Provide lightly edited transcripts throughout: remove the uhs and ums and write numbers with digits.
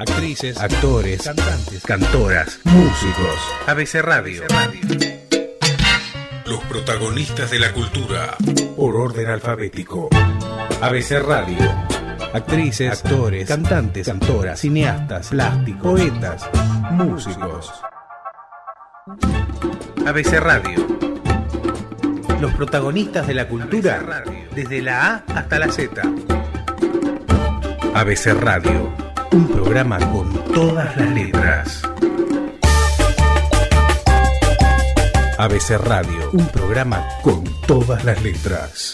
actrices, actores, cantantes, cantoras, músicos. ABC Radio. Los protagonistas de la cultura por orden alfabético. ABC Radio. Actrices, actores, cantantes, cantoras, cineastas, plásticos, poetas, músicos. ABC Radio. Los protagonistas de la cultura desde la A hasta la Z. ABC Radio. Un programa con todas las letras. ABC Radio. Un programa con todas las letras.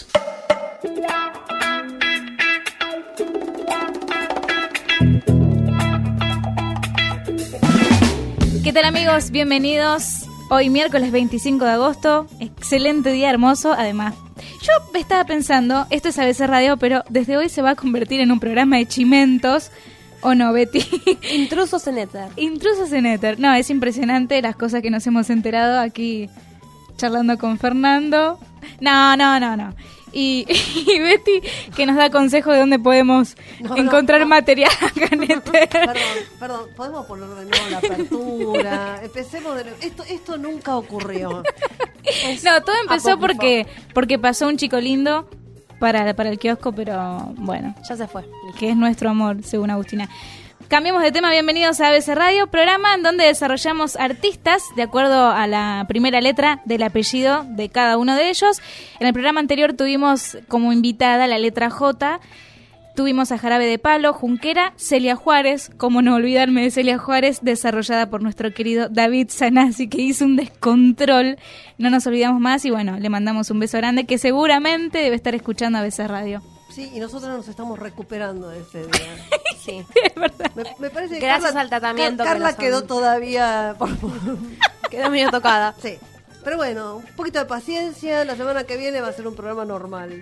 ¿Qué tal, amigos? Bienvenidos. Hoy miércoles 25 de agosto. Excelente día, hermoso. Además, yo estaba pensando, esto es ABC Radio, pero desde hoy se va a convertir en un programa de chimentos. ¿O no, Betty? Intrusos en éter. Intrusos en éter. No, es impresionante las cosas que nos hemos enterado aquí charlando con Fernando. No. Y Betty, que nos da consejo de dónde podemos encontrar material acá en éter. Perdón, podemos poner de nuevo la apertura. Empecemos de nuevo. Esto nunca ocurrió. No, todo empezó porque pasó un chico lindo para el kiosco, pero bueno, ya se fue. Que es nuestro amor, según Agustina. Cambiemos de tema, bienvenidos a ABC Radio, programa en donde desarrollamos artistas de acuerdo a la primera letra del apellido de cada uno de ellos. En el programa anterior tuvimos como invitada la letra J, tuvimos a Jarabe de Palo, Junquera, Celia Juárez, como no olvidarme de Celia Juárez, desarrollada por nuestro querido David Sanasi, que hizo un descontrol, no nos olvidamos más y bueno, le mandamos un beso grande que seguramente debe estar escuchando ABC Radio. Sí, y nosotros nos estamos recuperando de ese día. Sí, es verdad. Me parece que gracias al tratamiento. Carla quedó todavía... Quedó medio tocada. Sí. Pero bueno, un poquito de paciencia. La semana que viene va a ser un programa normal.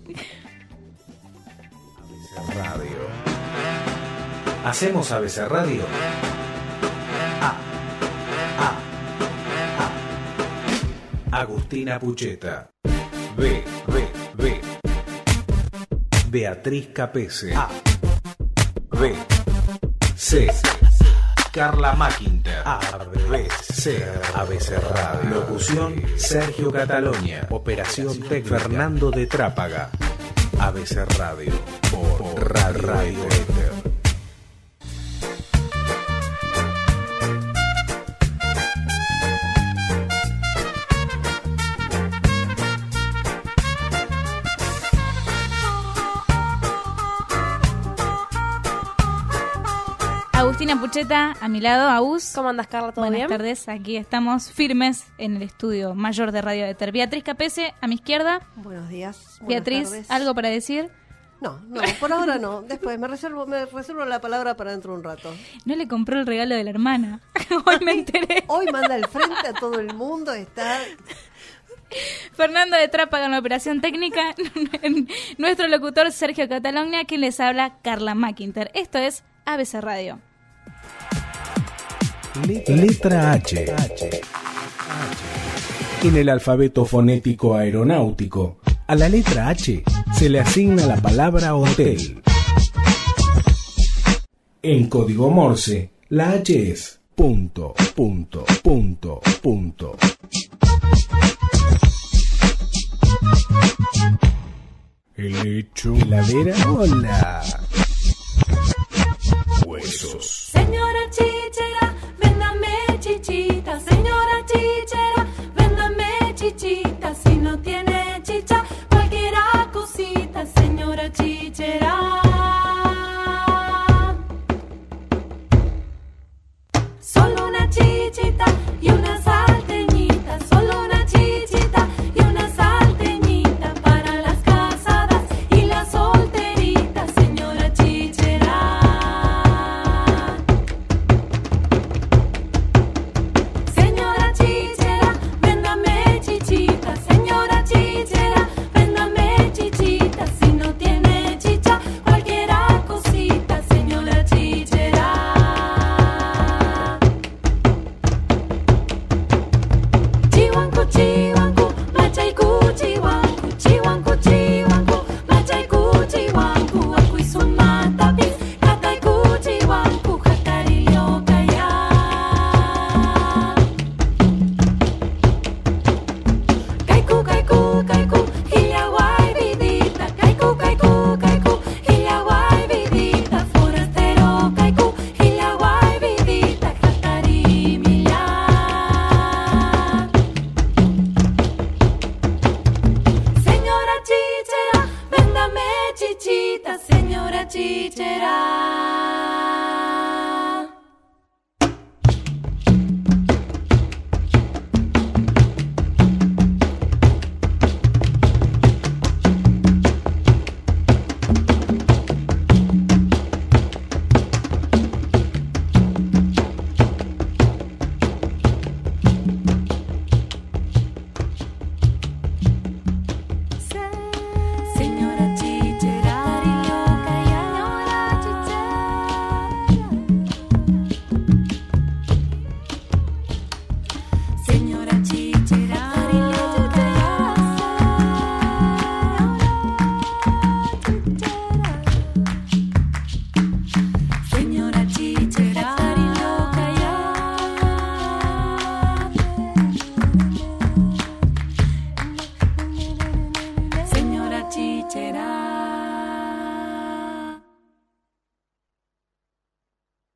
ABC Radio. ¿Hacemos ABC Radio? Agustina Pucheta. B. Beatriz Capese. A. B. C. Carla Mackinter. A. B. C. ABC Radio. Locución: Sergio Catalonia. Operación técnica: Fernando de Trápaga. ABC Radio por Radio Éter. Agustina Pucheta, a mi lado, Agus. ¿Cómo andas, Carla? ¿Todo bien? Buenas tardes, aquí estamos firmes en el estudio mayor de Radio Éter. Beatriz Capese, a mi izquierda. Buenos días. Beatriz, tardes. ¿algo para decir? No, por ahora no. Después me reservo la palabra para dentro de un rato. No le compró el regalo de la hermana. Hoy me enteré. Hoy manda al frente a todo el mundo, está... Fernando de Trápaga en la operación técnica, nuestro locutor Sergio Catalonia, quien les habla, Carla Mackinter. Esto es ABC Radio. Letra H. En el alfabeto fonético aeronáutico, a la letra H se le asigna la palabra hotel. En código Morse, la H es punto. Helecho, heladera, hola. Huesos. Señora chichera, véndame chichita. Señora chichera, véndame chichita. Si no tiene chicha, cualquiera cosita. Señora chichera. Solo una chichita y una salteñita. Solo una chichita y una salteñita. Para las casadas y las solteritas. Señora chichera.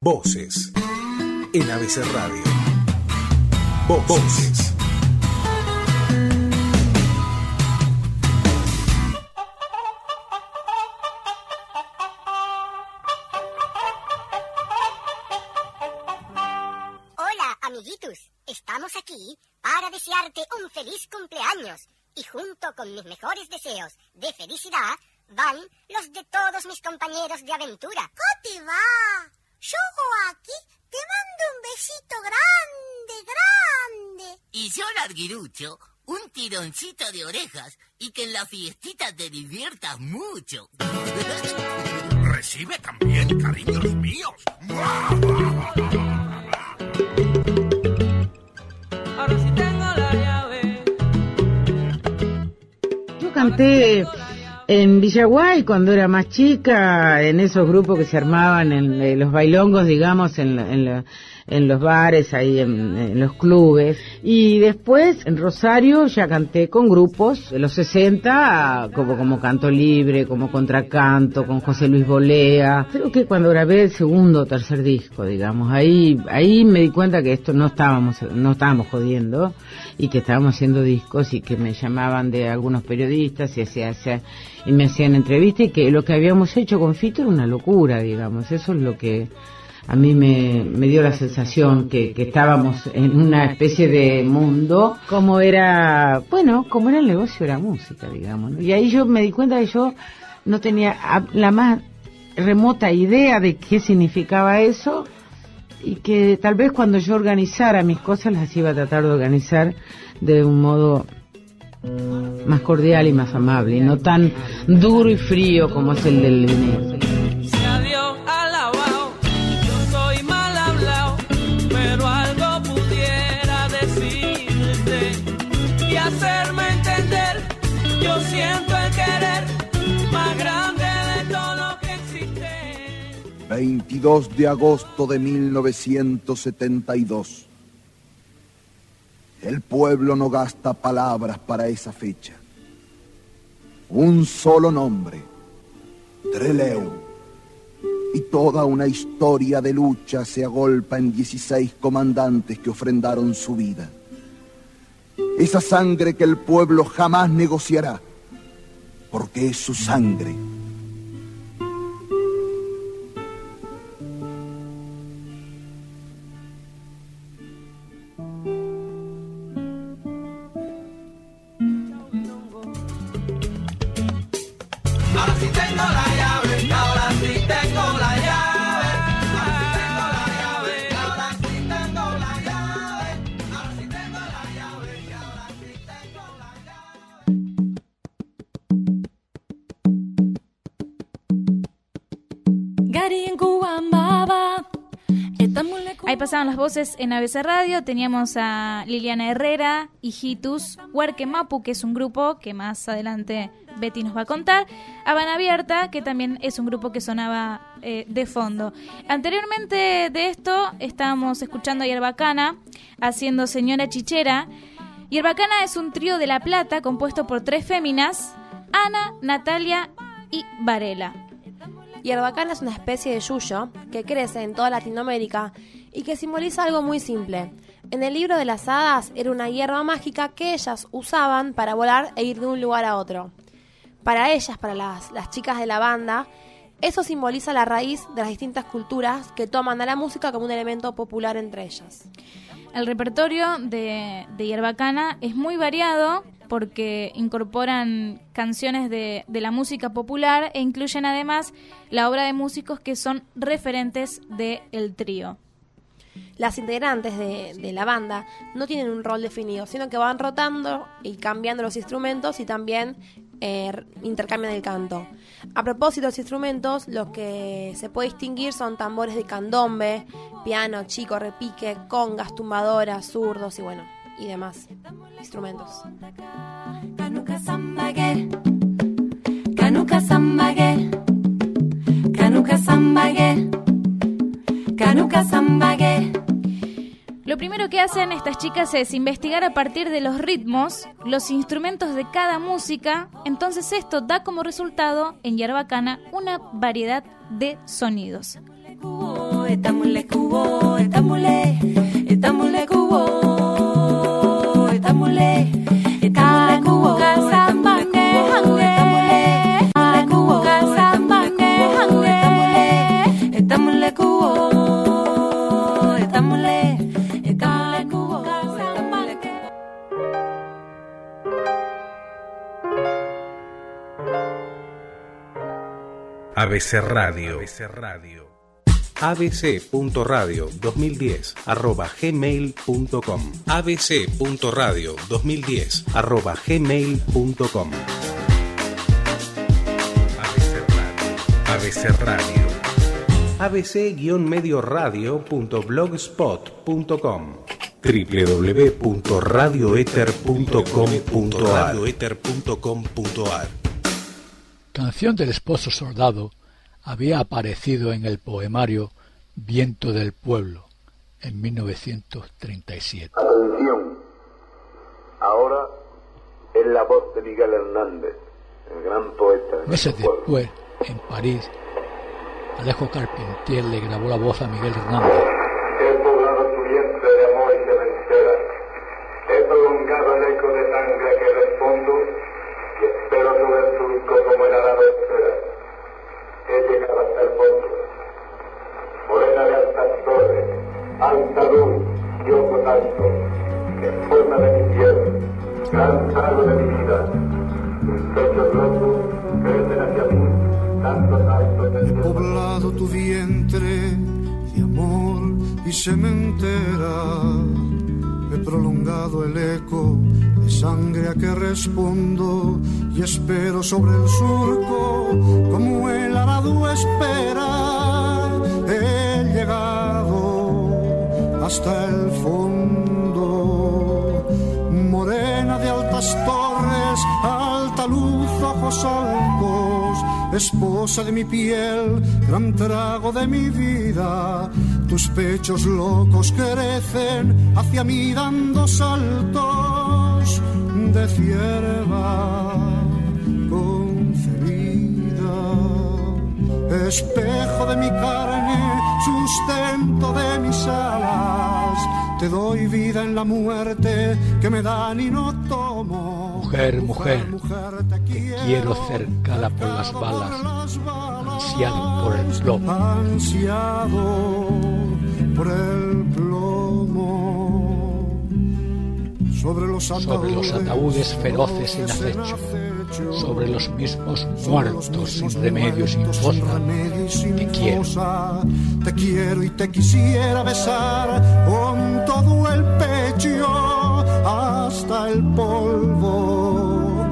Voces en ABC Radio. Voces. Hola, amiguitos. Estamos aquí para desearte un feliz cumpleaños. Y junto con mis mejores deseos de felicidad van los de todos mis compañeros de aventura. ¿Cómo te va? Yo aquí te mando un besito grande, grande. Y yo, Larguirucho, un tironcito de orejas y que en la fiestita te diviertas mucho. Recibe también cariños míos. Ahora sí tengo la llave. Yo canté en Villaguay cuando era más chica, en esos grupos que se armaban en los bailongos, digamos, en los bares, ahí en los clubes. Y después en Rosario ya canté con grupos de los 60, como Canto Libre, como Contracanto, con José Luis Bolea. Creo que cuando grabé el segundo o tercer disco, digamos, ahí me di cuenta que esto no estábamos jodiendo y que estábamos haciendo discos y que me llamaban de algunos periodistas y me hacían entrevistas y que lo que habíamos hecho con Fito era una locura, digamos. Eso es lo que a mí me dio la sensación que estábamos en una especie de mundo como era el negocio de la música, digamos, ¿no? Y ahí yo me di cuenta que yo no tenía la más remota idea de qué significaba eso y que tal vez cuando yo organizara mis cosas las iba a tratar de organizar de un modo más cordial y más amable y no tan duro y frío como es el del dinero. Sea Dios alabado, yo soy mal hablado, pero algo pudiera decirte y hacerme entender. Yo siento el querer más grande de todo lo que existe. 22 de agosto de 1972. El pueblo no gasta palabras para esa fecha. Un solo nombre, Trelew. Y toda una historia de lucha se agolpa en 16 comandantes que ofrendaron su vida. Esa sangre que el pueblo jamás negociará, porque es su sangre. Ahí pasaban las voces en ABC Radio. Teníamos a Liliana Herrera, Hijitus, Huerque Mapu, que es un grupo que más adelante Betty nos va a contar, Habana Abierta, que también es un grupo que sonaba de fondo. Anteriormente de esto estábamos escuchando a Yerbacana haciendo Señora Chichera. Yerbacana es un trío de La Plata compuesto por 3 féminas, Ana, Natalia y Varela. Yerbacana es una especie de yuyo que crece en toda Latinoamérica y que simboliza algo muy simple. En el libro de las hadas era una hierba mágica que ellas usaban para volar e ir de un lugar a otro. Para ellas, para las chicas de la banda, eso simboliza la raíz de las distintas culturas que toman a la música como un elemento popular entre ellas. El repertorio de Yerbacana es muy variado porque incorporan canciones de la música popular e incluyen además la obra de músicos que son referentes del trío. Las integrantes de la banda no tienen un rol definido, sino que van rotando y cambiando los instrumentos y también intercambian el canto. A propósito de los instrumentos, lo que se puede distinguir son tambores de candombe, piano, chico, repique, congas, tumbadoras, zurdos y demás instrumentos. Canuca Sambagué, Canuca Sambagué, Canuca Sambagué, Canuca Sambagué. Lo primero que hacen estas chicas es investigar a partir de los ritmos, los instrumentos de cada música. Entonces esto da como resultado en Yerbacana una variedad de sonidos. Etamule cubo, etamule, etamule cubo, etamule, etamule cubo, etamule cubo, etamule cubo, etamule, etamule cubo, etamule cubo. ABC Radio. abc.radio2010@gmail.com abc.radio2010@gmail.com ABC Radio. abc-medioradio.blogspot.com www.radioether.com.ar Canción del esposo soldado había aparecido en el poemario Viento del Pueblo en 1937. Atención, ahora es la voz de Miguel Hernández, el gran poeta. Meses después, en París, Alejo Carpentier le grabó la voz a Miguel Hernández. He poblado tu vientre de amor y cementera, he prolongado el eco de sangre que respondo y espero sobre el surco como el arado espera. He llegado hasta el fondo, morena de altas torres, alta luz y ojo tanto, esposa de mi piel, gran trago de mi vida, tus pechos locos crecen hacia mí, tantos altos de He poblado tu vientre de amor y sementera, he prolongado el eco de sangre a que respondo y espero sobre el surco como el arado espera. He llegado hasta el fondo, morena de altas torres, alta luz, ojos altos, esposa de mi piel, gran trago de mi vida. Tus pechos locos crecen hacia mí dando saltos de cierva concebida. Espejo de mi carne, sustento de mis alas, te doy vida en la muerte que me dan y no tomo. Mujer, mujer, te quiero cercada por las balas, ansiado por el plomo. Ansiado por el plomo. Sobre los ataúdes feroces sin acecho, sobre los mismos muertos sin remedio, sin fosa, te quiero y te quisiera besar con todo el pecho hasta el polvo,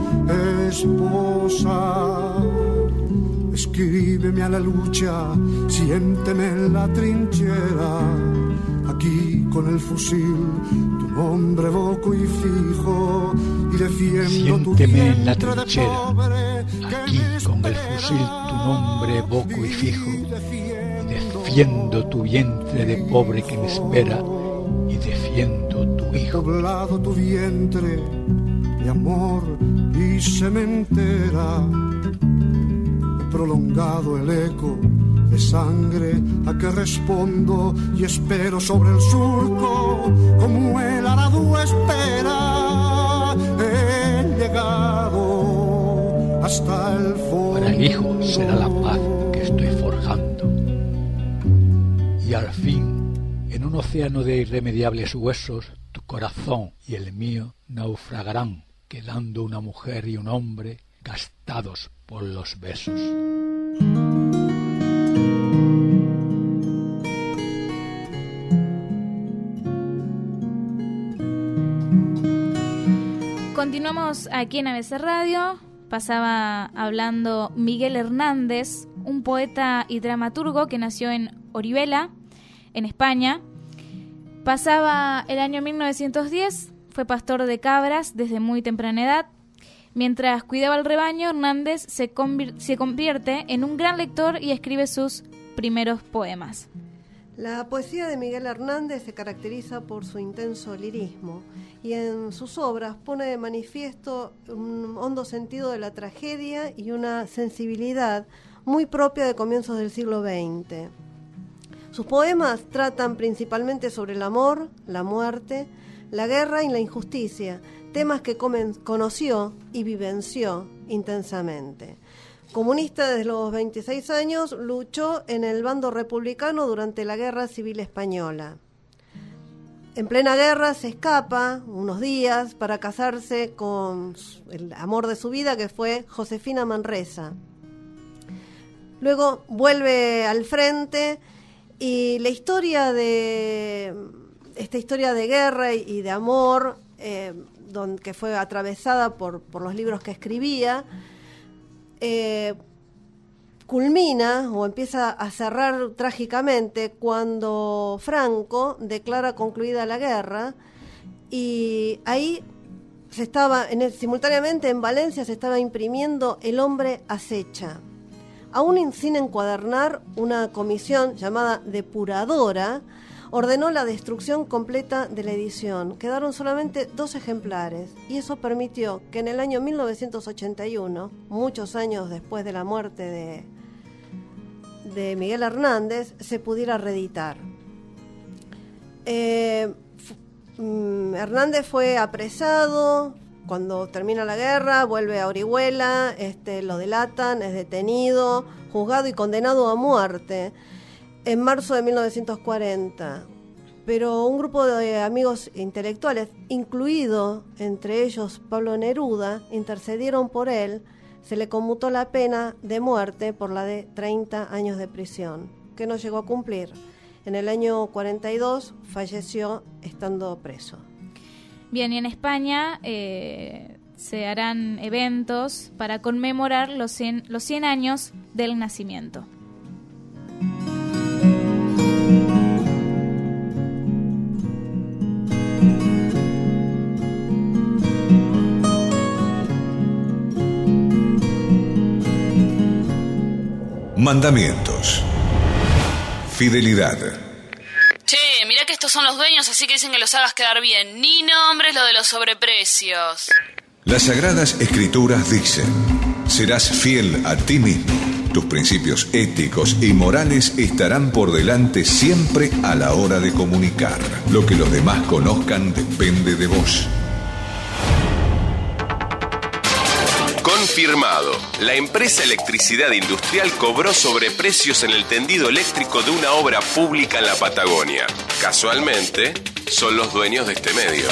esposa. Escríbeme a la lucha, siénteme en la trinchera, aquí con el fusil, tu nombre evoco y fijo, y defiendo tu siénteme en la trinchera, aquí con el fusil tu nombre evoco y fijo, y defiendo tu vientre de pobre que me espera, y defiendo tu hijo. He poblado tu vientre de amor y sementera, prolongado el eco de sangre a que respondo y espero sobre el surco como el arado espera. He llegado hasta el fondo. Para el hijo será la paz que estoy forjando. Y al fin, en un océano de irremediables huesos, tu corazón y el mío naufragarán, quedando una mujer y un hombre gastados por los besos. Continuamos aquí en ABC Radio. Pasaba hablando Miguel Hernández, un poeta y dramaturgo que nació en Oribela, en España. Pasaba el año 1910, fue pastor de cabras desde muy temprana edad. Mientras cuidaba el rebaño, Hernández se convierte en un gran lector y escribe sus primeros poemas. La poesía de Miguel Hernández se caracteriza por su intenso lirismo y en sus obras pone de manifiesto un hondo sentido de la tragedia y una sensibilidad muy propia de comienzos del siglo XX. Sus poemas tratan principalmente sobre el amor, la muerte, la guerra y la injusticia, temas que conoció y vivenció intensamente. Comunista desde los 26 años, luchó en el bando republicano durante la Guerra Civil Española. En plena guerra se escapa unos días para casarse con el amor de su vida, que fue Josefina Manresa. Luego vuelve al frente y la historia de esta historia de guerra y de amor, que fue atravesada por los libros que escribía, culmina o empieza a cerrar trágicamente cuando Franco declara concluida la guerra, y ahí simultáneamente en Valencia se estaba imprimiendo El hombre acecha. Aún sin encuadernar, una comisión llamada depuradora ordenó la destrucción completa de la edición. Quedaron solamente 2 ejemplares y eso permitió que en el año 1981, muchos años después de la muerte de Miguel Hernández, se pudiera reeditar. Hernández fue apresado cuando termina la guerra, vuelve a Orihuela, lo delatan, es detenido, juzgado y condenado a muerte en marzo de 1940. Pero un grupo de amigos intelectuales, incluido entre ellos Pablo Neruda, intercedieron por él. Se le conmutó la pena de muerte por la de 30 años de prisión, que no llegó a cumplir. En el año 42 falleció estando preso. Bien, y en España se harán eventos para conmemorar los 100 años del nacimiento. Mandamientos. Fidelidad. Che, mirá que estos son los dueños, así que dicen que los hagas quedar bien. Ni nombres lo de los sobreprecios. Las Sagradas Escrituras dicen: serás fiel a ti mismo. Tus principios éticos y morales estarán por delante siempre a la hora de comunicar. Lo que los demás conozcan depende de vos. Confirmado. La empresa Electricidad Industrial cobró sobreprecios en el tendido eléctrico de una obra pública en la Patagonia. Casualmente, son los dueños de este medio.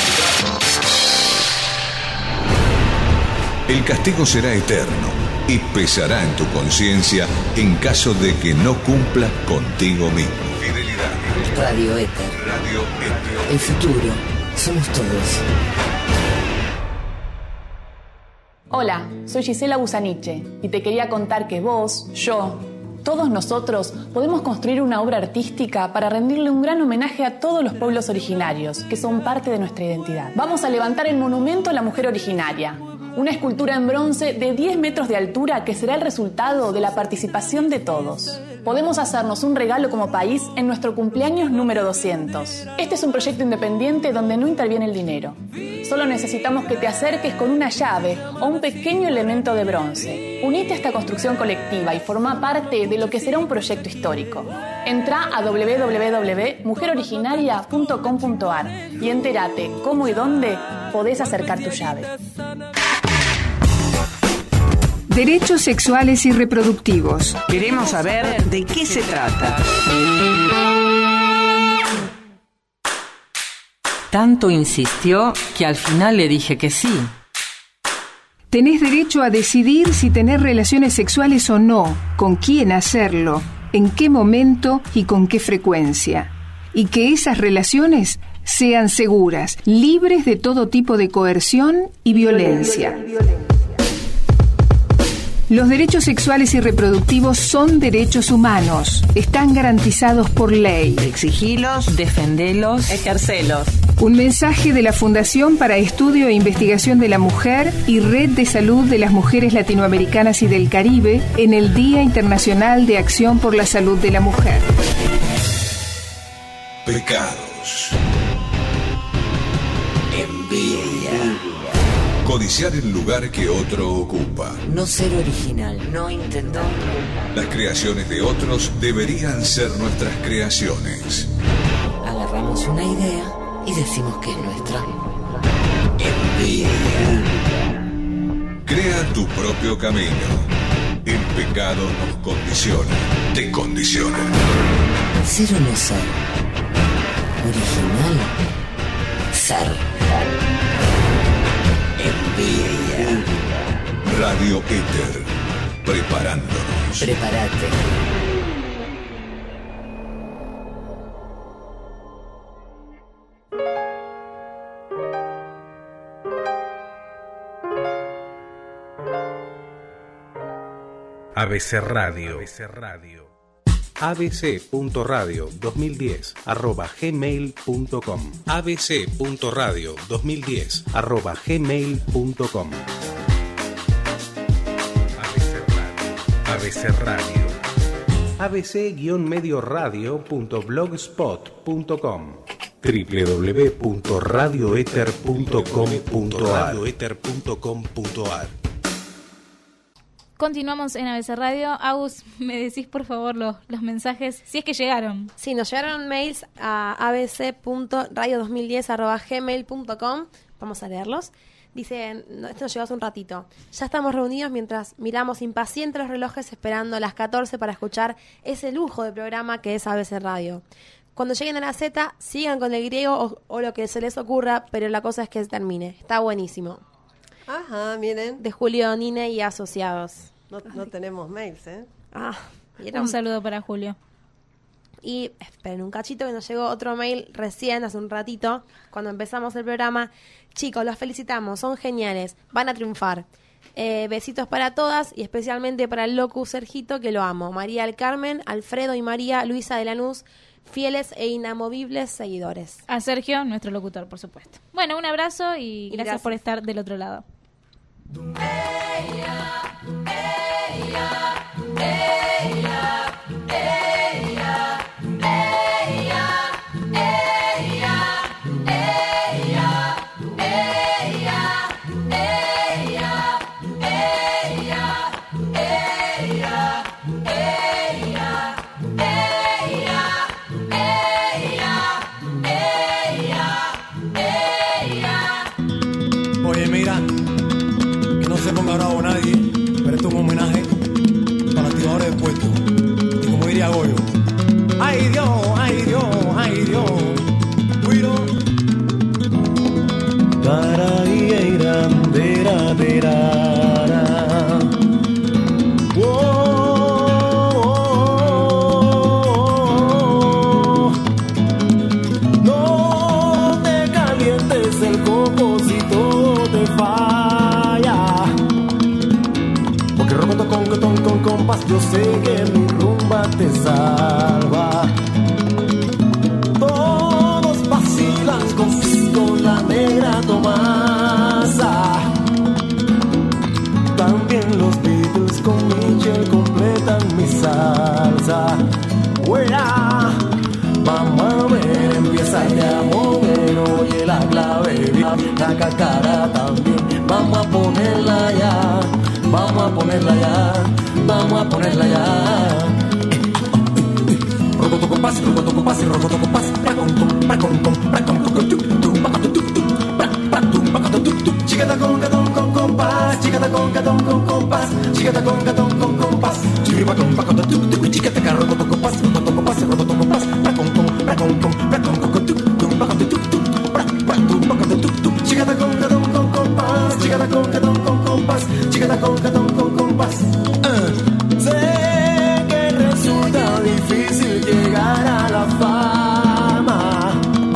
El castigo será eterno y pesará en tu conciencia en caso de que no cumplas contigo mismo. Fidelidad. Radio Éter. Radio Éter. El futuro somos todos. Hola, soy Gisela Busaniche y te quería contar que vos, yo, todos nosotros podemos construir una obra artística para rendirle un gran homenaje a todos los pueblos originarios que son parte de nuestra identidad. Vamos a levantar el monumento a la mujer originaria, una escultura en bronce de 10 metros de altura que será el resultado de la participación de todos. Podemos hacernos un regalo como país en nuestro cumpleaños número 200. Este es un proyecto independiente donde no interviene el dinero. Solo necesitamos que te acerques con una llave o un pequeño elemento de bronce. Unite a esta construcción colectiva y forma parte de lo que será un proyecto histórico. Entrá a www.mujeroriginaria.com.ar y entérate cómo y dónde podés acercar tu llave. Derechos sexuales y reproductivos. Queremos saber de qué se trata. Tanto insistió que al final le dije que sí. Tenés derecho a decidir si tener relaciones sexuales o no, con quién hacerlo, en qué momento y con qué frecuencia. Y que esas relaciones sean seguras, libres de todo tipo de coerción y violencia. Los derechos sexuales y reproductivos son derechos humanos. Están garantizados por ley. Exigilos, defendelos, ejercelos. Un mensaje de la Fundación para Estudio e Investigación de la Mujer y Red de Salud de las Mujeres Latinoamericanas y del Caribe en el Día Internacional de Acción por la Salud de la Mujer. Pecados. Envidia. codiciar el lugar que otro ocupa. No ser original, no intentar. Las creaciones de otros deberían ser nuestras creaciones. Agarramos una idea y decimos que es nuestra. Envidia. Crea tu propio camino. El pecado nos condiciona, te condiciona. Ser o no ser. Original. Ser. Envidia. Radio Éter. Preparándonos. Prepárate. ABC Radio. abc.radio2010@gmail.com. abc.radio2010@gmail.com. ABC Radio. abc-medioradio.blogspot.com. www.radioether.com.ar. Continuamos en ABC Radio. Agus, ¿me decís por favor los mensajes? Si es que llegaron. Sí, nos llegaron mails a abc.radio2010@gmail.com. Vamos a leerlos. Dice, esto nos llegó hace un ratito. Ya estamos reunidos mientras miramos impacientes los relojes esperando las 14 para escuchar ese lujo de programa que es ABC Radio. Cuando lleguen a la Z, sigan con el griego o lo que se les ocurra, pero la cosa es que se termine. Está buenísimo. Ajá, miren. De Julio Nine y asociados. No tenemos mails, ¿eh? Un saludo para Julio. Y esperen un cachito que nos llegó otro mail recién, hace un ratito, cuando empezamos el programa. Chicos, los felicitamos, son geniales, van a triunfar. Besitos para todas y especialmente para el locu Sergito, que lo amo. María del Carmen, Alfredo y María Luisa de Lanús, fieles e inamovibles seguidores. A Sergio, nuestro locutor, por supuesto. Bueno, un abrazo y gracias por estar del otro lado. Oye, mira, que no se ponga bravo nadie, pero esto es un homenaje para los tiradores del puesto. Y como diría Goyo, ay Dios, ay Dios, ay Dios, cuido. Para ira, dera, dera, no te calientes el cocosito te falla, porque con compás yo sé que mi rumba te salva. Todos vacilan con la negra Tomasa, también los Beatles con Michel completan mi salsa. Fuera, vamos a ver, empieza ya a mover, oye la clave, la cacara también, vamos a ponerla ya, vamos a ponerla ya, vamos a ponerla ya. Rocoto compás, rocoto compás, rocoto compás, chicata con gatón con compás, chicata con gatón con compás, chicata con gatón con compás, chiripa con pacoto tu chicata carro con compás, rocoto compás, rocoto compás, chicata con gatón con compás, chicata con gatón con compás, chicata con gatón con compás. Sé que resulta difícil llegar a la fama,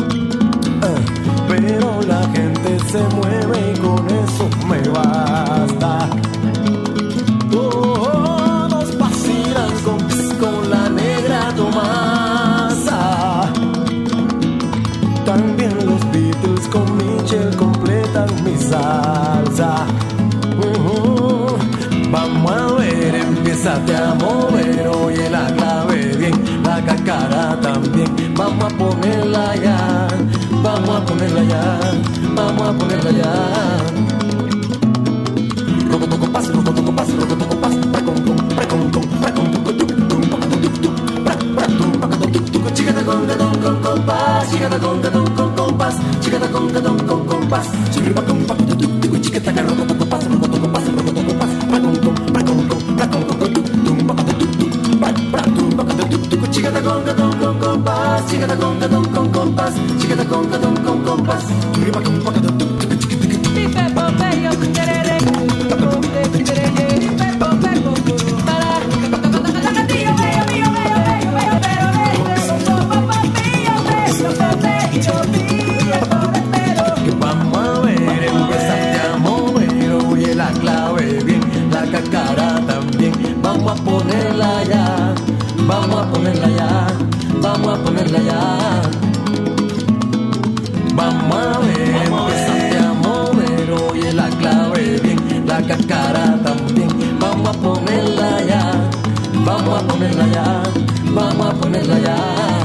pero la gente se mueve y con eso me basta. Todos vacilan con la negra Tomasa, también los Beatles con Michel completan mi salsa. Vamos a ver, empiézate a mover, oye la clave bien, la cacara también, vamos a ponerla ya, vamos a ponerla ya, vamos a ponerla ya. compás, chicata con compás, chicata con compás, chiripa con pa tu chiquita que roto compás, roto compás, roto compás, pa con chicata con compás, chicata con compás, chicata con compás, chiripa con pa vamos a ver, empezaste a mover, oye la clave bien, la cacara también, vamos a ponerla ya, vamos a ponerla ya, vamos a ponerla ya. Vamos a ver, empezaste a mover, oye la clave bien, la cacara también, vamos a ponerla ya, vamos a ponerla ya, vamos a ponerla ya.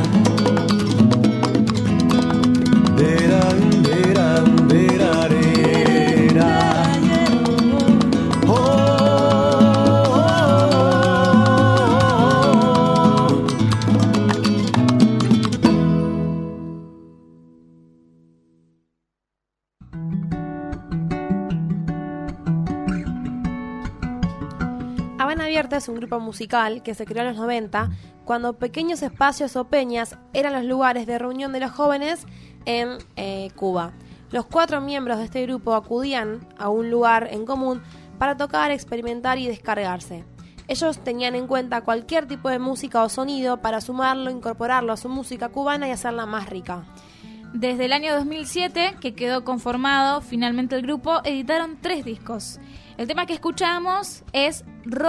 Habana Abierta es un grupo musical que se creó en los 90, cuando pequeños espacios o peñas eran los lugares de reunión de los jóvenes en Cuba. Los 4 miembros de este grupo acudían a un lugar en común para tocar, experimentar y descargarse. Ellos tenían en cuenta cualquier tipo de música o sonido para sumarlo, incorporarlo a su música cubana y hacerla más rica. Desde el año 2007, que quedó conformado finalmente el grupo, editaron 3 discos. El tema que escuchamos es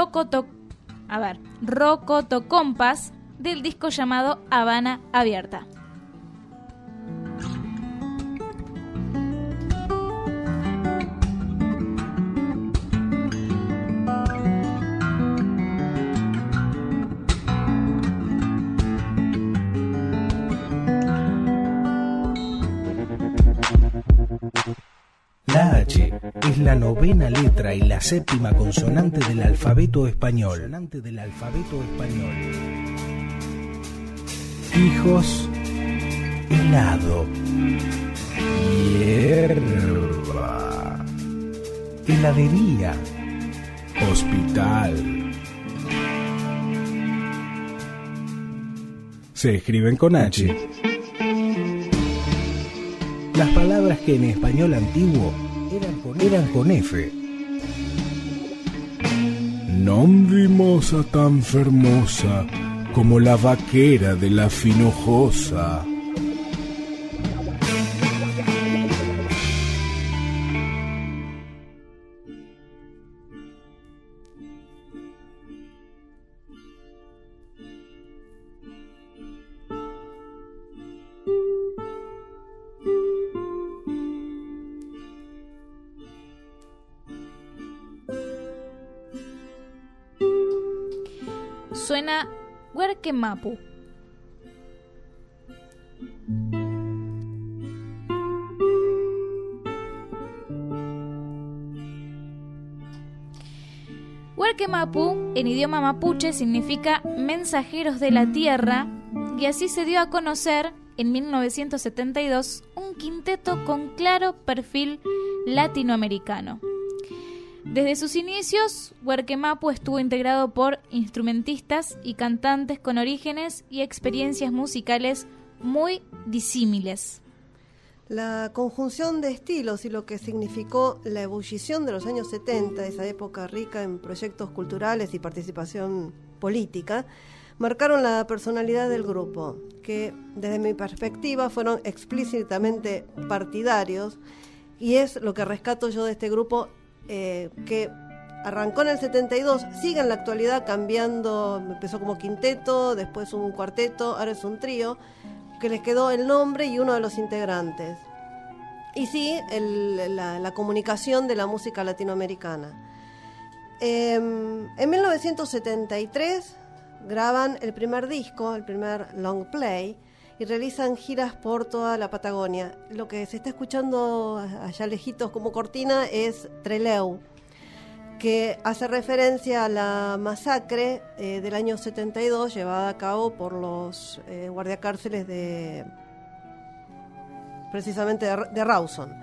Rocotocompas, del disco llamado Habana Abierta. La H es la 9ª letra y la 7ª consonante del alfabeto español. Hijos, helado, hierba, heladería, hospital. Se escriben con H. Las palabras que en español antiguo eran con F. Non vimosa tan fermosa como la vaquera de la Finojosa. Suena Huerquemapu. Huerquemapu, en idioma mapuche, significa mensajeros de la tierra, y así se dio a conocer en 1972 un quinteto con claro perfil latinoamericano. Desde sus inicios, Huerquemapu estuvo integrado por instrumentistas y cantantes con orígenes y experiencias musicales muy disímiles. La conjunción de estilos y lo que significó la ebullición de los años 70, esa época rica en proyectos culturales y participación política, marcaron la personalidad del grupo, que desde mi perspectiva fueron explícitamente partidarios, y es lo que rescato yo de este grupo, que arrancó en el 72, sigue en la actualidad cambiando, empezó como quinteto, después un cuarteto, ahora es un trío, que les quedó el nombre y uno de los integrantes. Y sí, la comunicación de la música latinoamericana. En 1973 graban el primer disco, el primer long play, y realizan giras por toda la Patagonia. Lo que se está escuchando allá lejitos como cortina es Trelew, que hace referencia a la masacre del año 72 llevada a cabo por los guardiacárceles de precisamente de Rawson.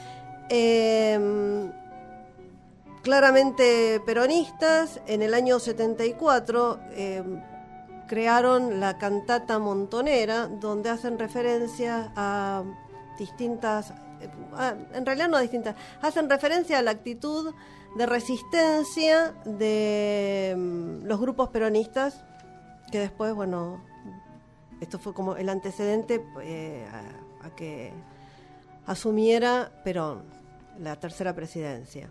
Claramente peronistas, en el año 74 crearon la cantata montonera, donde hacen referencia a distintas, en realidad no a distintas, hacen referencia a la actitud de resistencia de los grupos peronistas, que después, bueno, esto fue como el antecedente a que asumiera Perón la tercera presidencia.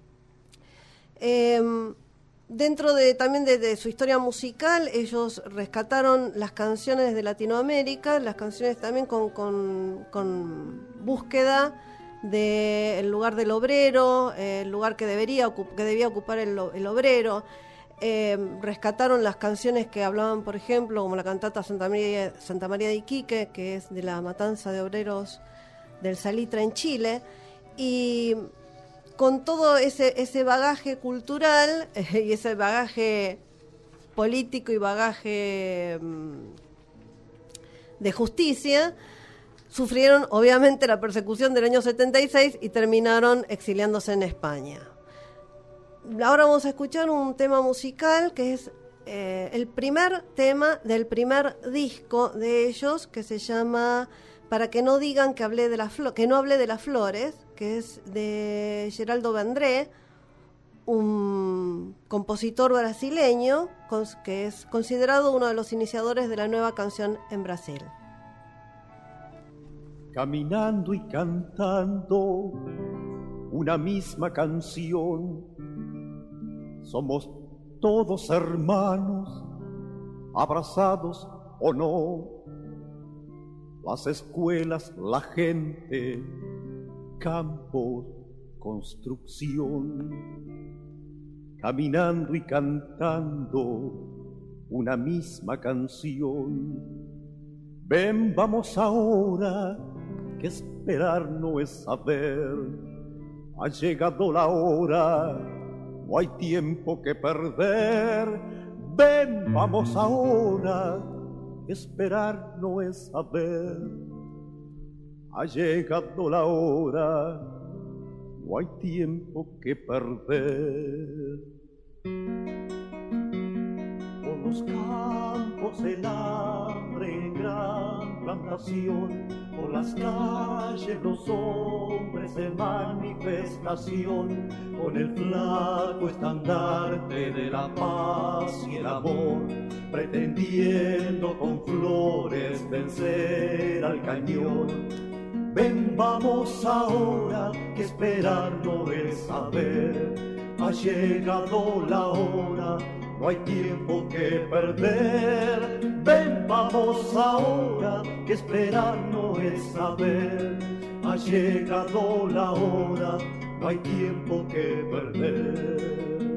Dentro también de su historia musical, ellos rescataron las canciones de Latinoamérica, las canciones también con búsqueda del lugar del obrero, el lugar que debía ocupar el obrero. Rescataron las canciones que hablaban, por ejemplo, como la cantata Santa María de Iquique, que es de la matanza de obreros del Salitre en Chile, y con todo ese bagaje cultural y ese bagaje político y bagaje de justicia, sufrieron obviamente la persecución del año 76 y terminaron exiliándose en España. Ahora vamos a escuchar un tema musical que es el primer tema del primer disco de ellos, que se llama Para que no digan que no hablé de las flores, que es de Geraldo Vandré, un compositor brasileño que es considerado uno de los iniciadores de la nueva canción en Brasil. Caminando y cantando una misma canción, somos todos hermanos, abrazados o no, las escuelas, la gente, campos, construcción. Caminando y cantando una misma canción. Ven, vamos ahora, que esperar no es saber. Ha llegado la hora, no hay tiempo que perder. Ven, vamos ahora, esperar no es saber. Ha llegado la hora, no hay tiempo que perder. Por los campos el hambre en gran plantación, por las calles los hombres en manifestación, con el flaco estandarte de la paz y el amor, pretendiendo con flores vencer al cañón. Ven, vamos ahora, que esperar no es saber. Ha llegado la hora, no hay tiempo que perder. Ven, vamos ahora, que esperar no es saber. Ha llegado la hora, no hay tiempo que perder.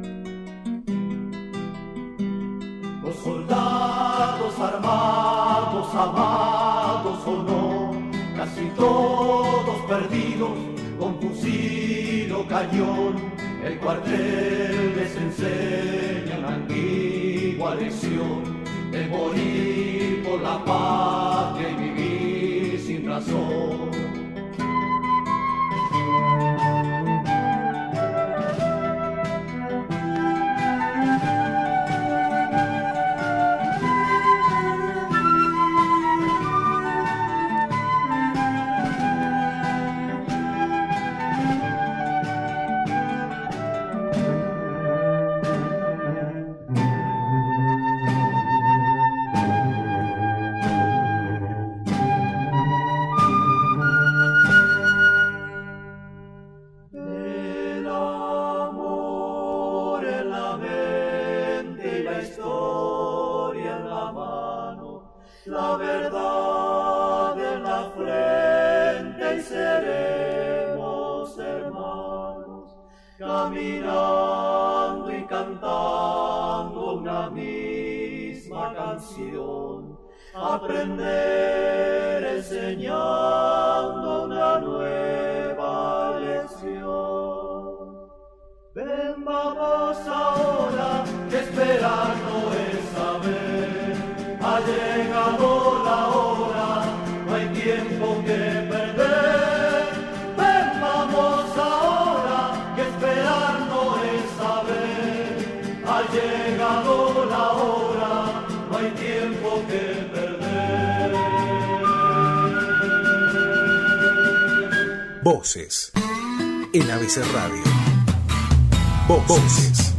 Los soldados armados, amados o no, casi todos perdidos, con fusil o cañón. El cuartel les enseña una antigua lección de morir por la patria y vivir sin razón. La verdad en la frente y seremos hermanos, caminando y cantando una misma canción, aprender enseñando una nueva lección. Ven, vamos ahora, que esperar no es saber. Ha llegado la hora, no hay tiempo que perder. Voces. En ABC Radio. Voces.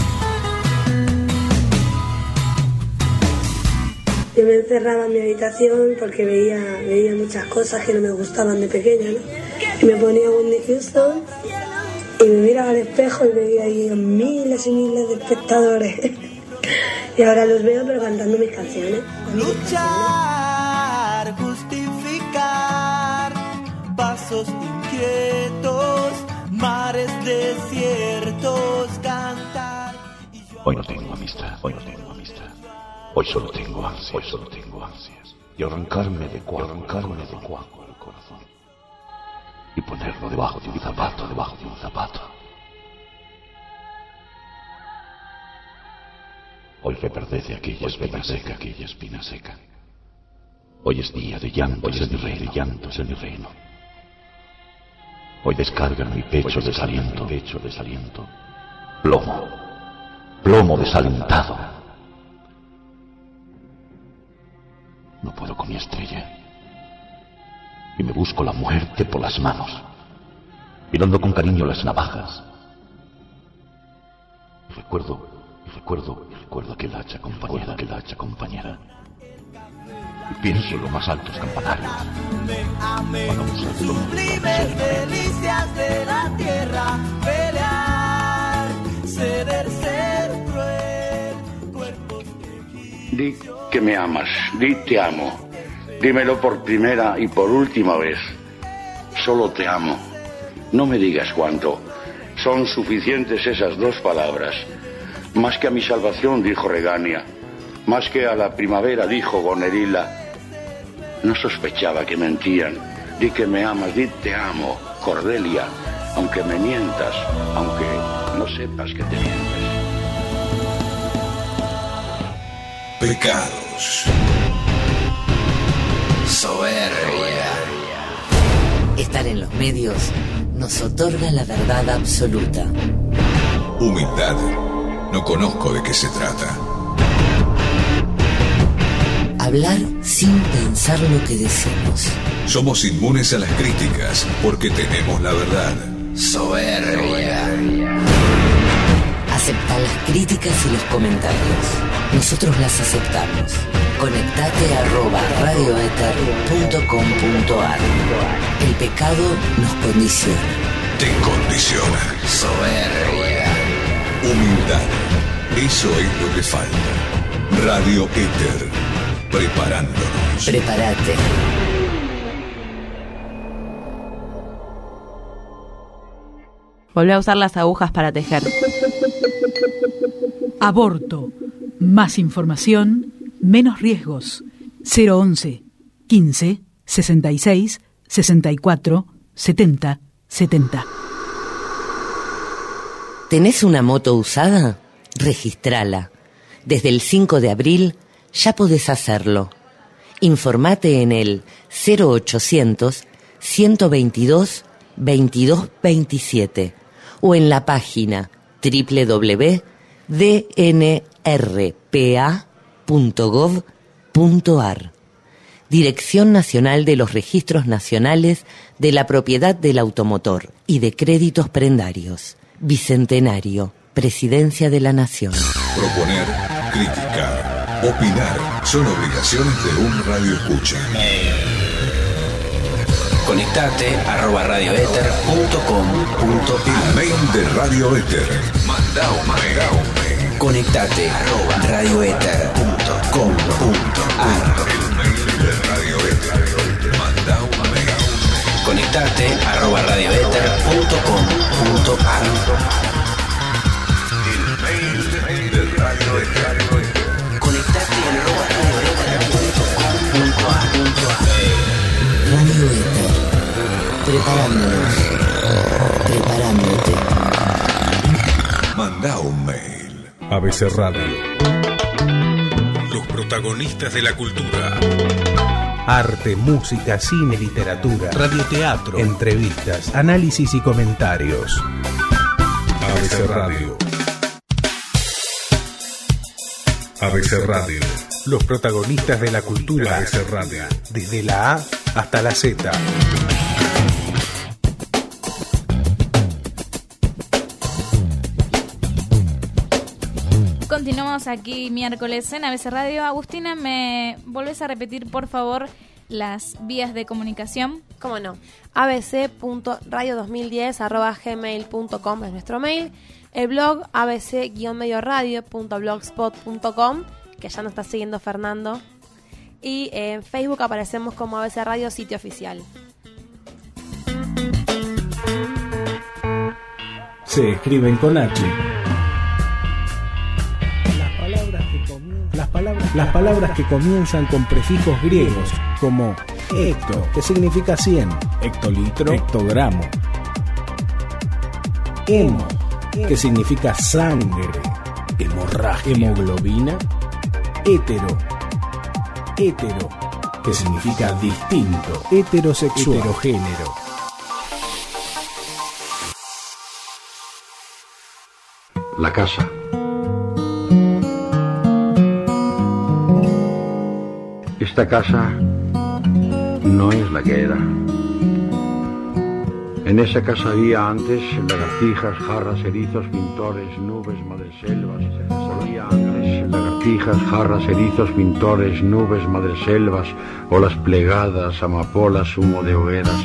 Yo me encerraba en mi habitación porque veía muchas cosas que no me gustaban de pequeña, ¿no? Y me ponía Whitney Houston y me miraba al espejo y veía ahí miles y miles de espectadores. Y ahora los veo pero cantando mis canciones. Luchar, justificar, pasos inquietos, mares desiertos, cantar. Hoy no tengo amistad. Hoy solo tengo ansias. Y arrancarme de cuajo el corazón. Y ponerlo debajo de un zapato. Hoy reverdece aquella espina seca. Hoy es día de llantos en mi reino. Hoy descarga en mi pecho desaliento. Plomo desalentado. No puedo con mi estrella. Y me busco la muerte por las manos, mirando con cariño las navajas. Y recuerdo aquel hacha compañera. Y pienso en los más altos campanarios. Sublimes delicias de la tierra, pelear, ceder, ser cruel, cuerpos tejidos. Di que me amas, di te amo. Dímelo por primera y por última vez. Solo te amo. No me digas cuánto. Son suficientes esas dos palabras. Más que a mi salvación, dijo Regania. Más que a la primavera, dijo Gonerila. No sospechaba que mentían. Di que me amas, di te amo, Cordelia. Aunque me mientas, aunque no sepas que te mientes. Pecados. Soberbia. Estar en los medios nos otorga la verdad absoluta. Humildad. No conozco de qué se trata. Hablar sin pensar lo que decimos. Somos inmunes a las críticas porque tenemos la verdad. Soberbia. Acepta las críticas y los comentarios. Nosotros las aceptamos. Conectate @radioether.com.ar. El pecado nos condiciona. Te condiciona. Soberbia. Humildad. Eso es lo que falta. Radio Ether. Preparándonos. Prepárate. Volvé a usar las agujas para tejer. Aborto. Más información, menos riesgos. 011 15 66 64 70 70. ¿Tenés una moto usada? Registrala. Desde el 5 de abril ya podés hacerlo. Informate en el 0800 122 2227 o en la página www.dnrpa.gov.ar. Dirección Nacional de los Registros Nacionales de la Propiedad del Automotor y de Créditos Prendarios. Bicentenario, Presidencia de la Nación. Proponer, criticar, opinar son obligaciones de un radioescucha. Conectate @radioether.com.ar. El mail de Radio Ether. Mandá un mail. Conectate @radioether.com.ar. El mail de Radio Ether. Mandá un mail. Conectate @radioether.com.ar. El mail de Radio Ether. Conectate @radioether.com.ar. Radio Ether. Preparándonos. Preparándote. Mandá un mail. ABC Radio. Los protagonistas de la cultura. Arte, música, cine, literatura, radioteatro, entrevistas, análisis y comentarios. ABC Radio. ABC Radio. Los protagonistas de la cultura. ABC Radio. Desde la A hasta la Z. Continuamos aquí miércoles en ABC Radio. Agustina, ¿me volvés a repetir, por favor, las vías de comunicación? ¿Cómo no? abc.radio2010@gmail.com es nuestro mail. El blog abc-medioradio.blogspot.com, que ya nos está siguiendo Fernando. Y en Facebook aparecemos como ABC Radio Sitio Oficial. Se escriben con H. Las palabras que comienzan con prefijos griegos, como hecto, que significa 100, hectolitro, hectogramo, hemo, que significa sangre, hemorragia, hemoglobina, hetero, que significa distinto, heterosexual, heterogénero. La casa. Esta casa no es la que era. En esa casa había antes lagartijas, jarras, erizos, pintores, nubes, madreselvas. Había antes lagartijas, jarras, erizos, pintores, nubes, madreselvas, olas plegadas, amapolas, humo de hogueras.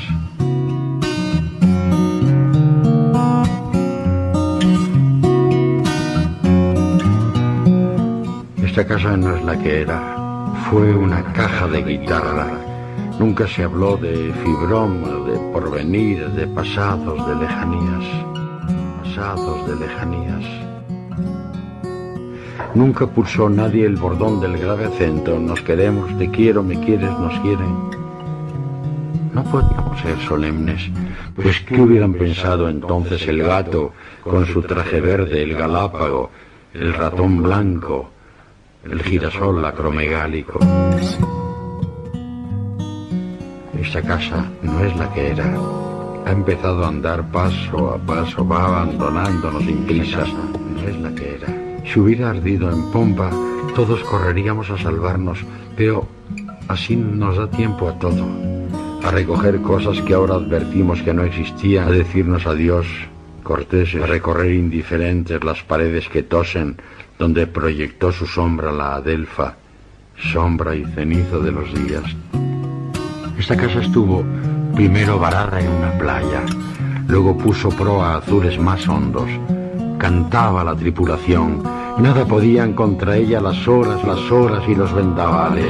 Esta casa no es la que era. Fue una caja de guitarra. Nunca se habló de fibroma, de porvenir, de pasados, de lejanías. Pasados, de lejanías. Nunca pulsó nadie el bordón del grave acento. Nos queremos, te quiero, me quieres, nos quieren. No podíamos ser solemnes, pues ¿qué hubieran pensado entonces el gato con su traje verde, el galápago, el ratón blanco, el girasol acromegálico? Esta casa no es la que era. Ha empezado a andar paso a paso, va abandonándonos sin prisas. No es la que era. Si hubiera ardido en pompa, todos correríamos a salvarnos, pero así nos da tiempo a todo. A recoger cosas que ahora advertimos que no existían, a decirnos adiós corteses, a recorrer indiferentes las paredes que tosen, donde proyectó su sombra la adelfa, sombra y cenizo de los días. Esta casa estuvo primero varada en una playa, luego puso proa a azules más hondos. Cantaba la tripulación, nada podían contra ella las horas y los vendavales.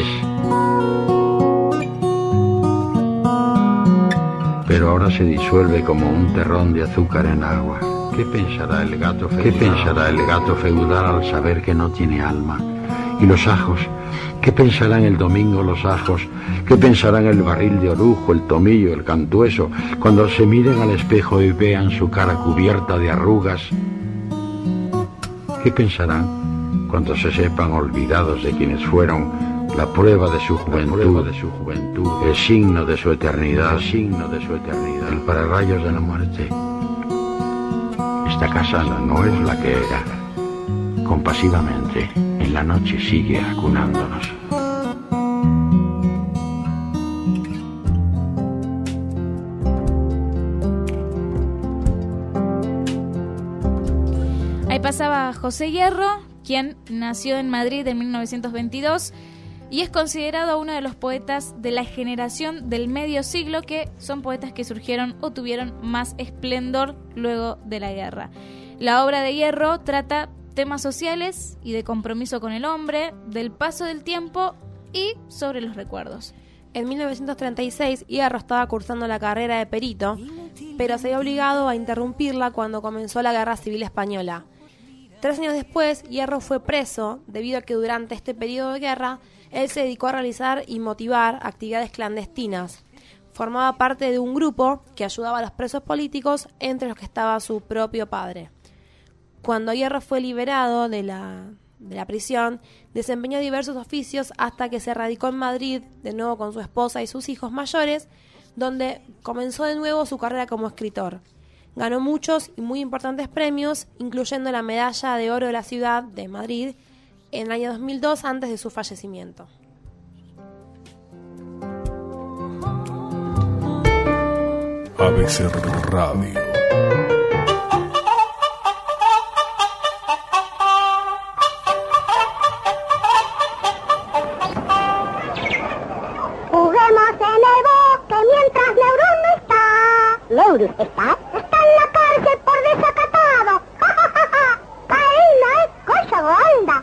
Pero ahora se disuelve como un terrón de azúcar en agua. ¿Qué pensará el gato feudal al saber que no tiene alma? ¿Y los ajos? ¿Qué pensarán el domingo los ajos? ¿Qué pensarán el barril de orujo, el tomillo, el cantueso, cuando se miren al espejo y vean su cara cubierta de arrugas? ¿Qué pensarán cuando se sepan olvidados de quienes fueron la prueba de su juventud, el signo de su eternidad, el pararrayos de la muerte? Esta casa no es la que era. Compasivamente, en la noche sigue acunándonos. Ahí pasaba José Hierro, quien nació en Madrid en 1922 y es considerado uno de los poetas de la generación del medio siglo, que son poetas que surgieron o tuvieron más esplendor luego de la guerra. La obra de Hierro trata temas sociales y de compromiso con el hombre, del paso del tiempo y sobre los recuerdos. En 1936, Hierro estaba cursando la carrera de perito, pero se vio obligado a interrumpirla cuando comenzó la Guerra Civil Española. 3 años después, Hierro fue preso debido a que durante este periodo de guerra él se dedicó a realizar y motivar actividades clandestinas. Formaba parte de un grupo que ayudaba a los presos políticos, entre los que estaba su propio padre. Cuando Hierro fue liberado de la prisión, desempeñó diversos oficios hasta que se radicó en Madrid, de nuevo con su esposa y sus hijos mayores, donde comenzó de nuevo su carrera como escritor. Ganó muchos y muy importantes premios, incluyendo la Medalla de Oro de la Ciudad de Madrid en el año 2002, antes de su fallecimiento. ABC Radio. Neurus está en la cárcel por desacatado. Caína, cosa gonda.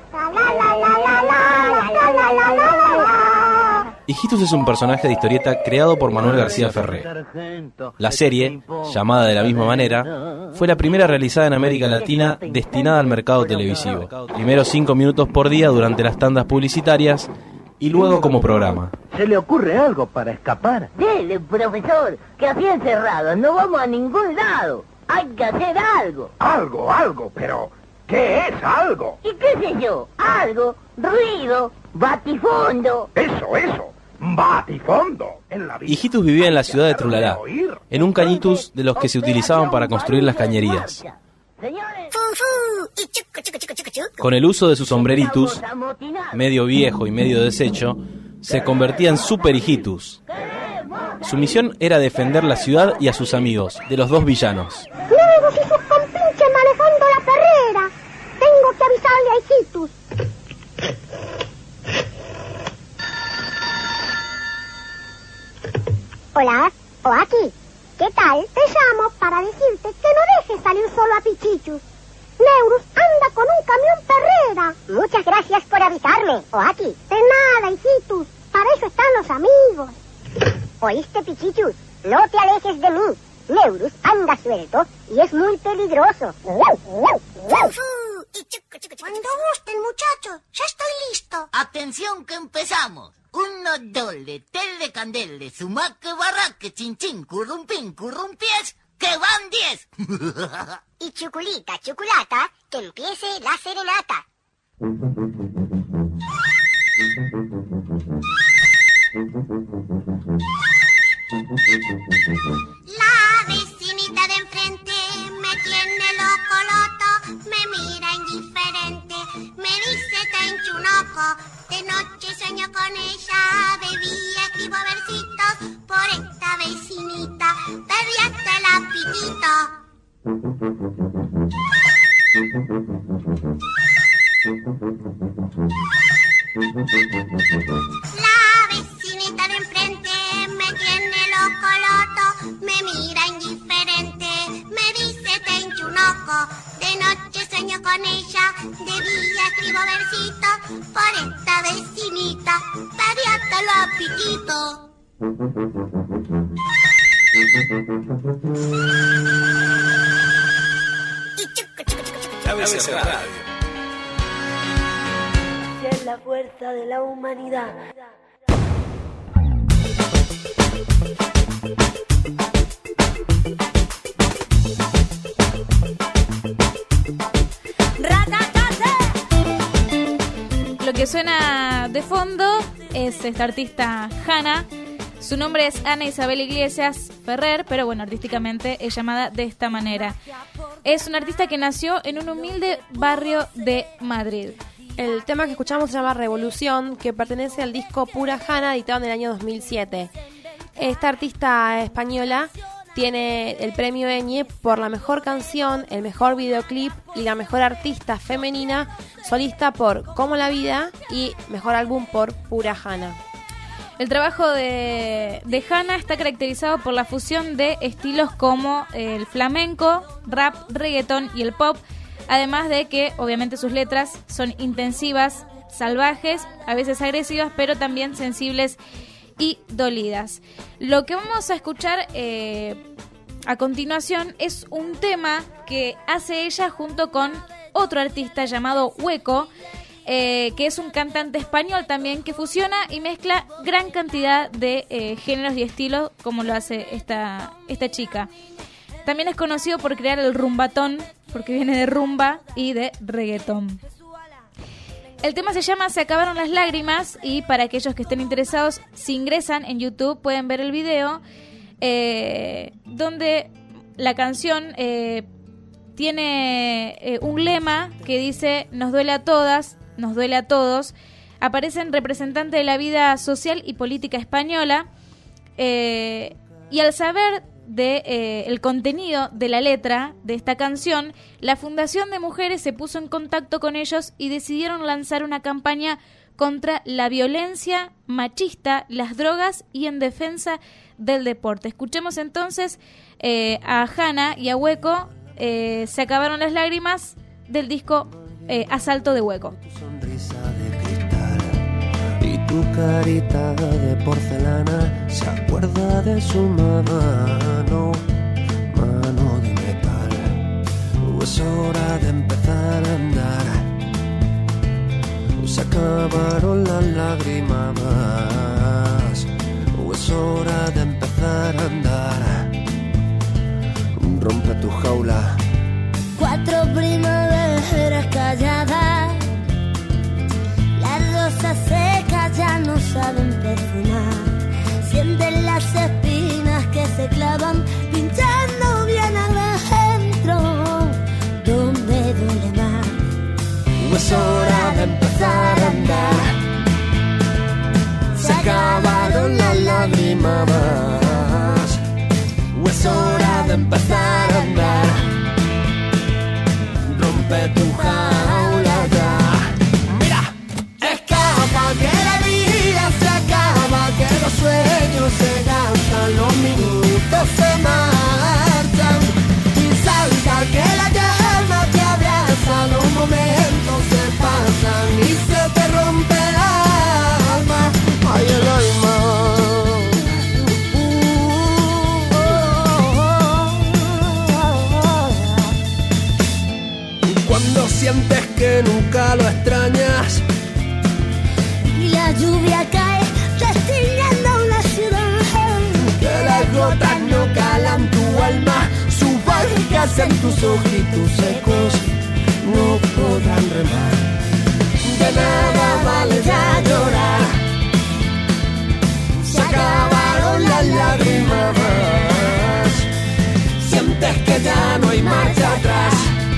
Hijitus es un personaje de historieta creado por Manuel García Ferré. La serie, llamada de la misma manera, fue la primera realizada en América Latina destinada al mercado televisivo. Primero 5 minutos por día durante las tandas publicitarias y luego como programa. ¿Se le ocurre algo para escapar? Dele, profesor, que así encerrados no vamos a ningún lado. Hay que hacer algo. Algo, pero ¿qué es algo? ¿Y qué sé yo? Algo, ruido, batifondo. Eso, batifondo. Hijitus vivía en la ciudad de Trulalá, en un cañitus de los que se utilizaban para construir las cañerías. Con el uso de su sombreritus, medio viejo y medio deshecho, se convertía en Super Hijitus. Su misión era defender la ciudad y a sus amigos, de los dos villanos. Nuevos y sus compinches manejando la perrera. Tengo que avisarle a Hijitus. Hola, Oaki, ¿qué tal? Te llamo para decirte que no dejes salir solo a Pichichus. Neurus anda con un camión perrera. Muchas gracias por avisarme, Oaki. De nada, Hijitus, para eso están los amigos. ¿Oíste, Pichichus? No te alejes de mí. Neurus anda suelto y es muy peligroso. Cuando gusten, muchachos, ya estoy listo. Atención que empezamos. 1, 2, tel de candele, sumaque, barraque, chinchín, currumpín, currumpies, que van 10. Y chuculita, chuculata, que empiece la serenata. La vecinita de enfrente me tiene loco loto, me mira indiferente, me dice te hincho un ojo, de noche sueño con ella, de día escribo versitos, por esta vecinita, perdí hasta el apetito. La vecinita de enfrente me tiene loco loto, me mira indiferente, me dice te hincho un ojo, de noche sueño con ella, de día escribo versitos, por esta vecinita, perdí hasta el apetito. ABC Radio. Es la fuerza de la humanidad. Lo que suena de fondo es esta artista Hanna. Su nombre es Ana Isabel Iglesias Ferrer, pero bueno, artísticamente es llamada de esta manera. Es una artista que nació en un humilde barrio de Madrid. El tema que escuchamos se llama Revolución, que pertenece al disco Pura Hanna, editado en el año 2007. Esta artista española tiene el premio Eñe por la mejor canción, el mejor videoclip y la mejor artista femenina solista por Como la Vida y mejor álbum por Pura Hanna. El trabajo de Hanna está caracterizado por la fusión de estilos como el flamenco, rap, reggaetón y el pop, además de que obviamente sus letras son intensivas, salvajes, a veces agresivas, pero también sensibles y dolidas. Lo que vamos a escuchar a continuación es un tema que hace ella junto con otro artista llamado Hueco, que es un cantante español también que fusiona y mezcla gran cantidad de géneros y estilos como lo hace esta chica. También es conocido por crear el rumbatón, porque viene de rumba y de reggaetón. El tema se llama Se acabaron las lágrimas y para aquellos que estén interesados, si ingresan en YouTube pueden ver el video donde la canción tiene un lema que dice nos duele a todas, nos duele a todos. Aparecen representantes de la vida social y política española y al saber el contenido de la letra de esta canción, la Fundación de Mujeres se puso en contacto con ellos y decidieron lanzar una campaña contra la violencia machista, las drogas y en defensa del deporte. Escuchemos entonces a Hanna y a Hueco, Se acabaron las lágrimas, del disco Asalto de Hueco. Y tu carita de porcelana se acuerda de su mano de metal. Es hora de empezar a andar. Se acabaron las lágrimas. Es hora de empezar a andar. Rompe tu jaula. 4 primaveras calladas, las rosas secas ya no saben perfumar. Sienten las espinas que se clavan, pinchando bien adentro, donde duele más. Es hora de empezar a andar. Se acabaron las lágrimas. Es hora de empezar a andar. Rompe tu jaula ya. Mira, escapa que la vida se acaba, que los sueños se gastan, los minutos se marchan. Y salta que la llama te abraza, los momentos se pasan y se te rompe el alma. Ay, el alma. Cuando sientes que nunca lo extrañas y la lluvia cae destiñendo una ciudad, que las gotas no calan tu alma, sus barcas en tus ojitos secos no podrán remar. De nada vale ya llorar. Se acabaron las lágrimas. Sientes que ya no hay marcha atrás.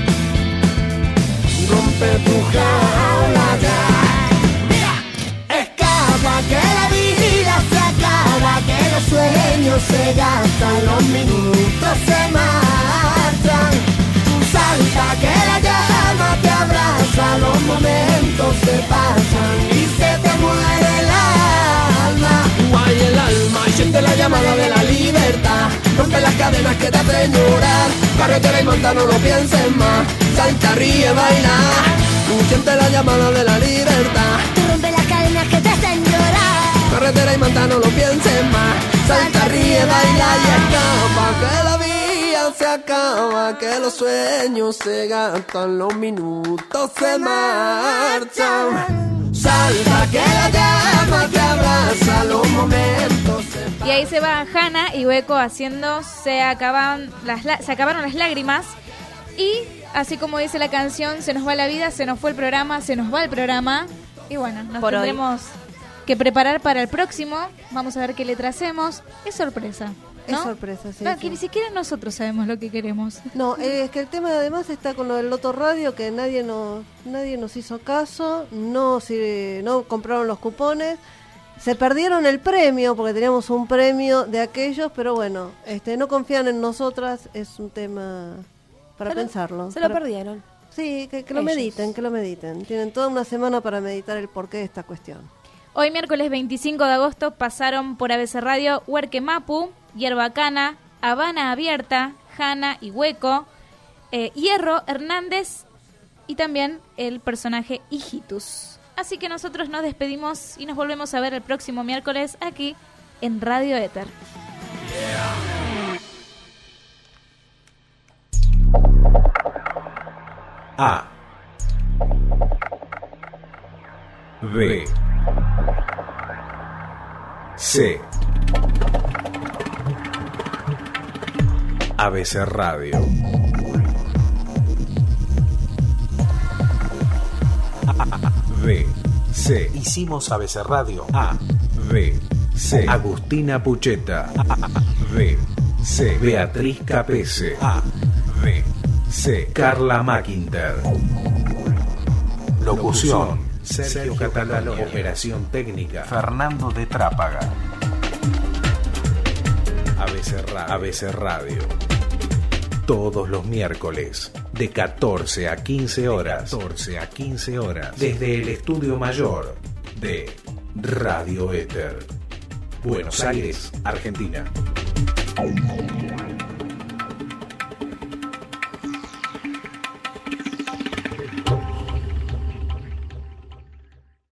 Rompe tu jaula ya. Mira, escapa que la vida se acaba, que los sueños se gastan, los minutos se marchan. Salta que la llama te abraza, los momentos se pasan y se te muere el alma. Guay el alma y siente la llamada de la libertad. Rompe las cadenas que te hacen llorar. Carretera y monta, no lo pienses más. Salta, ríe, baila. Siente la llamada de la libertad. Rompe las cadenas que te hacen llorar. Carretera y monta, no lo pienses más. Salta, ríe, baila y escapa. Que la vida se acaba, que los sueños se gastan, los minutos se marchan. Salta que la llama te abraza, los momentos se pasan. Y ahí se va Hanna y Hueco haciendo Se acabaron las lágrimas. Y así como dice la canción, se nos va la vida, se nos fue el programa, se nos va el programa. Y bueno, nos Por tendremos que preparar para el próximo. Vamos a ver qué letra hacemos. Es sorpresa, ¿no? Es sorpresa, sí. No, sí. que ni siquiera nosotros sabemos lo que queremos. No, es que el tema además está con lo del Loto Radio, que nadie nos hizo caso, no compraron los cupones, se perdieron el premio, porque teníamos un premio de aquellos, pero bueno, no confían en nosotras, es un tema para pensarlo. Se lo perdieron. Sí, que lo mediten, que lo mediten. Tienen toda una semana para meditar el porqué de esta cuestión. Hoy miércoles 25 de agosto pasaron por ABC Radio Huerque Mapu, Hierba Cana, Habana Abierta, Hanna y Hueco, Hierro, Hernández y también el personaje Hijitus. Así que nosotros nos despedimos y nos volvemos a ver el próximo miércoles aquí en Radio Éter. A. B. C. ABC Radio. A, B, C. Hicimos ABC Radio. A, B, C. Agustina Pucheta. A, B, C. Beatriz Capese. A, B, C. Carla Mackinter. Locución: Sergio Catalano. Operación técnica: Fernando de Trápaga. ABC Radio. Todos los miércoles, de 14 a 15 horas. Desde el estudio mayor de Radio Éter. Buenos Aires, Argentina.